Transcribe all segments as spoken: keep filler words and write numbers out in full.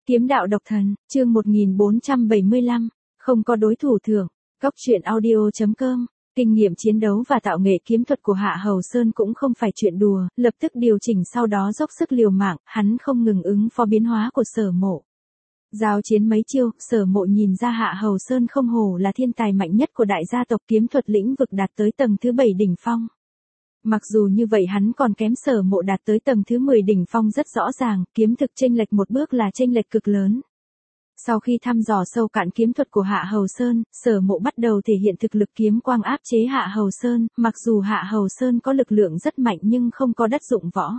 Kiếm đạo độc thần, chương một nghìn bốn trăm bảy mươi lăm, không có đối thủ thưởng. Cốc truyện audio chấm com. Kinh nghiệm chiến đấu và tạo nghệ kiếm thuật của Hạ Hầu Sơn cũng không phải chuyện đùa, lập tức điều chỉnh sau đó dốc sức liều mạng, hắn không ngừng ứng phó biến hóa của Sở Mộ. Giao chiến mấy chiêu, Sở Mộ nhìn ra Hạ Hầu Sơn không hổ là thiên tài mạnh nhất của đại gia tộc, kiếm thuật lĩnh vực đạt tới tầng thứ bảy đỉnh phong. Mặc dù như vậy hắn còn kém Sở Mộ đạt tới tầng thứ mười đỉnh phong rất rõ ràng, kiếm thực chênh lệch một bước là chênh lệch cực lớn. Sau khi thăm dò sâu cạn kiếm thuật của Hạ Hầu Sơn, Sở Mộ bắt đầu thể hiện thực lực kiếm quang áp chế Hạ Hầu Sơn, mặc dù Hạ Hầu Sơn có lực lượng rất mạnh nhưng không có đất dụng võ.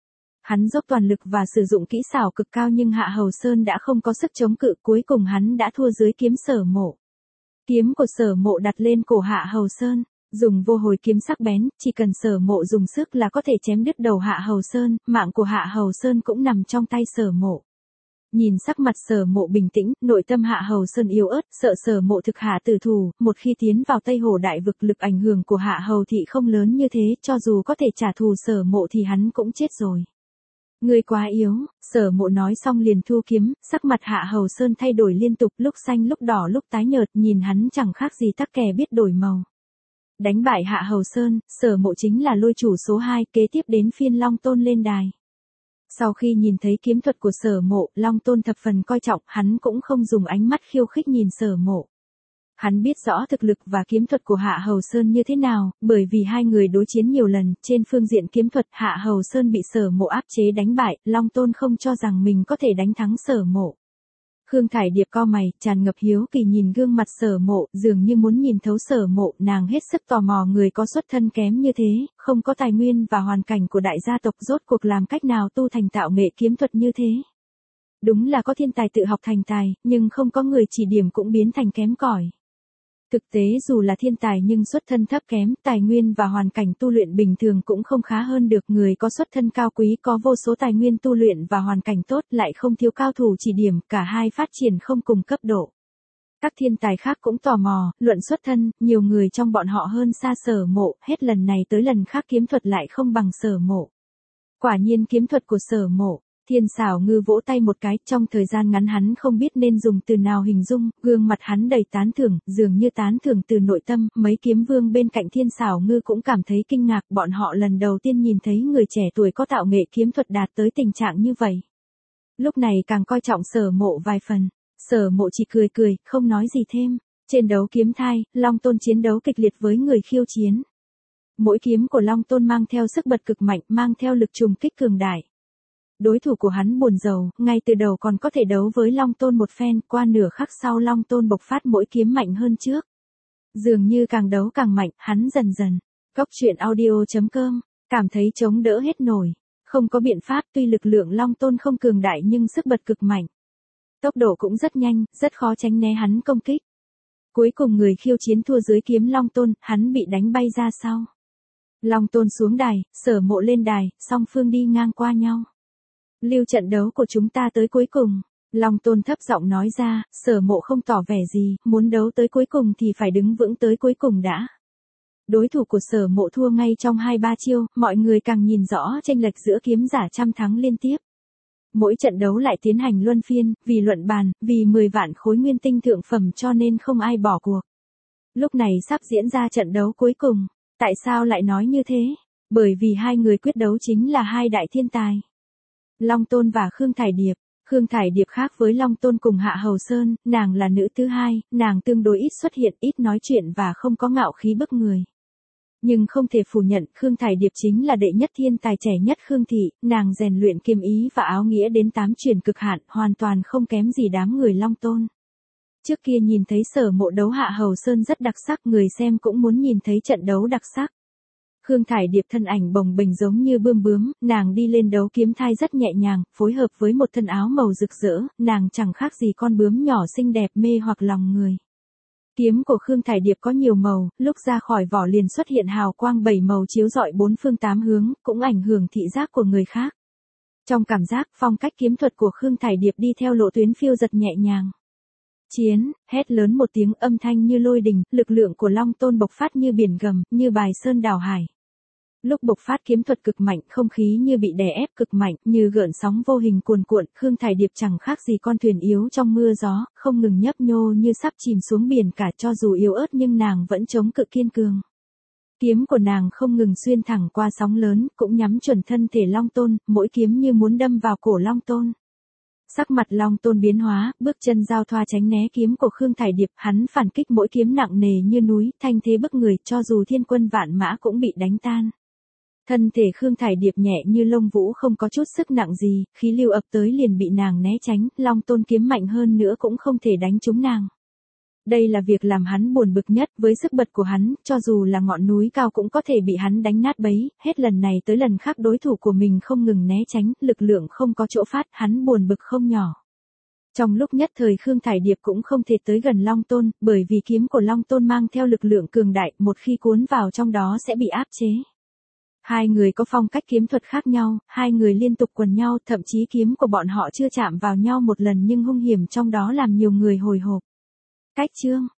Hắn dốc toàn lực và sử dụng kỹ xảo cực cao nhưng Hạ Hầu Sơn đã không có sức chống cự, cuối cùng hắn đã thua dưới kiếm Sở Mộ. Kiếm của Sở Mộ đặt lên cổ Hạ Hầu Sơn, dùng vô hồi kiếm sắc bén, chỉ cần Sở Mộ dùng sức là có thể chém đứt đầu Hạ Hầu Sơn, mạng của Hạ Hầu Sơn cũng nằm trong tay Sở Mộ. Nhìn sắc mặt Sở Mộ bình tĩnh, nội tâm Hạ Hầu Sơn yếu ớt, sợ Sở Mộ thực hạ tử thủ, một khi tiến vào Tây Hồ đại vực lực ảnh hưởng của Hạ Hầu thị không lớn như thế, cho dù có thể trả thù Sở Mộ thì hắn cũng chết rồi. Ngươi quá yếu, Sở Mộ nói xong liền thu kiếm, sắc mặt Hạ Hầu Sơn thay đổi liên tục, lúc xanh lúc đỏ lúc tái nhợt, nhìn hắn chẳng khác gì tắc kè biết đổi màu. Đánh bại Hạ Hầu Sơn, Sở Mộ chính là lôi chủ số hai, kế tiếp đến phiên Long Tôn lên đài. Sau khi nhìn thấy kiếm thuật của Sở Mộ, Long Tôn thập phần coi trọng, hắn cũng không dùng ánh mắt khiêu khích nhìn Sở Mộ. Hắn biết rõ thực lực và kiếm thuật của Hạ Hầu Sơn như thế nào, bởi vì hai người đối chiến nhiều lần, trên phương diện kiếm thuật Hạ Hầu Sơn bị Sở Mộ áp chế đánh bại, Long Tôn không cho rằng mình có thể đánh thắng Sở Mộ. Khương Thải Điệp cau mày, tràn ngập hiếu kỳ nhìn gương mặt Sở Mộ, dường như muốn nhìn thấu Sở Mộ, nàng hết sức tò mò người có xuất thân kém như thế, không có tài nguyên và hoàn cảnh của đại gia tộc rốt cuộc làm cách nào tu thành tạo nghệ kiếm thuật như thế. Đúng là có thiên tài tự học thành tài, nhưng không có người chỉ điểm cũng biến thành kém cỏi. Thực tế dù là thiên tài nhưng xuất thân thấp kém, tài nguyên và hoàn cảnh tu luyện bình thường cũng không khá hơn được, người có xuất thân cao quý có vô số tài nguyên tu luyện và hoàn cảnh tốt lại không thiếu cao thủ chỉ điểm, cả hai phát triển không cùng cấp độ. Các thiên tài khác cũng tò mò, luận xuất thân, nhiều người trong bọn họ hơn xa Sở Mộ, hết lần này tới lần khác kiếm thuật lại không bằng Sở Mộ. Quả nhiên kiếm thuật của Sở Mộ. Thiên Sảo Ngư vỗ tay một cái, trong thời gian ngắn hắn không biết nên dùng từ nào hình dung, gương mặt hắn đầy tán thưởng, dường như tán thưởng từ nội tâm, mấy kiếm vương bên cạnh Thiên Sảo Ngư cũng cảm thấy kinh ngạc, bọn họ lần đầu tiên nhìn thấy người trẻ tuổi có tạo nghệ kiếm thuật đạt tới tình trạng như vậy. Lúc này càng coi trọng Sở Mộ vài phần, Sở Mộ chỉ cười cười, không nói gì thêm. Trên đấu kiếm thai, Long Tôn chiến đấu kịch liệt với người khiêu chiến. Mỗi kiếm của Long Tôn mang theo sức bật cực mạnh, mang theo lực trùng kích cường đại. Đối thủ của hắn buồn rầu, ngay từ đầu còn có thể đấu với Long Tôn một phen, qua nửa khắc sau Long Tôn bộc phát mỗi kiếm mạnh hơn trước. Dường như càng đấu càng mạnh, hắn dần dần. Cốc truyện audio chấm com, cảm thấy chống đỡ hết nổi. Không có biện pháp, tuy lực lượng Long Tôn không cường đại nhưng sức bật cực mạnh. Tốc độ cũng rất nhanh, rất khó tránh né hắn công kích. Cuối cùng người khiêu chiến thua dưới kiếm Long Tôn, hắn bị đánh bay ra sau. Long Tôn xuống đài, Sở Mộ lên đài, song phương đi ngang qua nhau. Lưu trận đấu của chúng ta tới cuối cùng. Long Tôn thấp giọng nói ra, Sở Mộ không tỏ vẻ gì, muốn đấu tới cuối cùng thì phải đứng vững tới cuối cùng đã. Đối thủ của Sở Mộ thua ngay trong hai ba chiêu, mọi người càng nhìn rõ chênh lệch giữa kiếm giả trăm thắng liên tiếp. Mỗi trận đấu lại tiến hành luân phiên, vì luận bàn, vì mười vạn khối nguyên tinh thượng phẩm cho nên không ai bỏ cuộc. Lúc này sắp diễn ra trận đấu cuối cùng. Tại sao lại nói như thế? Bởi vì hai người quyết đấu chính là hai đại thiên tài. Long Tôn và Khương Thải Điệp. Khương Thải Điệp khác với Long Tôn cùng Hạ Hầu Sơn, nàng là nữ thứ hai, nàng tương đối ít xuất hiện, ít nói chuyện và không có ngạo khí bức người. Nhưng không thể phủ nhận, Khương Thải Điệp chính là đệ nhất thiên tài trẻ nhất Khương thị, nàng rèn luyện kiếm ý và áo nghĩa đến tám truyền cực hạn, hoàn toàn không kém gì đám người Long Tôn. Trước kia nhìn thấy Sở Mộ đấu Hạ Hầu Sơn rất đặc sắc, người xem cũng muốn nhìn thấy trận đấu đặc sắc. Khương Thải Điệp thân ảnh bồng bềnh giống như bươm bướm, nàng đi lên đấu kiếm thai rất nhẹ nhàng, phối hợp với một thân áo màu rực rỡ, nàng chẳng khác gì con bướm nhỏ xinh đẹp mê hoặc lòng người. Kiếm của Khương Thải Điệp có nhiều màu, lúc ra khỏi vỏ liền xuất hiện hào quang bảy màu chiếu rọi bốn phương tám hướng, cũng ảnh hưởng thị giác của người khác. Trong cảm giác, phong cách kiếm thuật của Khương Thải Điệp đi theo lộ tuyến phiêu giật nhẹ nhàng. Chiến, hét lớn một tiếng âm thanh như lôi đình, lực lượng của Long Tôn bộc phát như biển gầm, như bài sơn đảo hải. Lúc bộc phát kiếm thuật cực mạnh, không khí như bị đè ép cực mạnh, như gợn sóng vô hình cuồn cuộn, Khương Thải Điệp chẳng khác gì con thuyền yếu trong mưa gió, không ngừng nhấp nhô như sắp chìm xuống biển cả, cho dù yếu ớt nhưng nàng vẫn chống cự kiên cường. Kiếm của nàng không ngừng xuyên thẳng qua sóng lớn, cũng nhắm chuẩn thân thể Long Tôn, mỗi kiếm như muốn đâm vào cổ Long Tôn. Sắc mặt Long Tôn biến hóa, bước chân giao thoa tránh né kiếm của Khương Thải Điệp, hắn phản kích mỗi kiếm nặng nề như núi, thanh thế bức người, cho dù thiên quân vạn mã cũng bị đánh tan. Thân thể Khương Thải Điệp nhẹ như lông vũ, không có chút sức nặng gì, khí lưu ập tới liền bị nàng né tránh, Long Tôn kiếm mạnh hơn nữa cũng không thể đánh trúng nàng. Đây là việc làm hắn buồn bực nhất, với sức bật của hắn, cho dù là ngọn núi cao cũng có thể bị hắn đánh nát bấy, hết lần này tới lần khác đối thủ của mình không ngừng né tránh, lực lượng không có chỗ phát, hắn buồn bực không nhỏ. Trong lúc nhất thời Khương Thải Điệp cũng không thể tới gần Long Tôn, bởi vì kiếm của Long Tôn mang theo lực lượng cường đại, một khi cuốn vào trong đó sẽ bị áp chế. Hai người có phong cách kiếm thuật khác nhau, hai người liên tục quần nhau, thậm chí kiếm của bọn họ chưa chạm vào nhau một lần nhưng hung hiểm trong đó làm nhiều người hồi hộp. Cách chương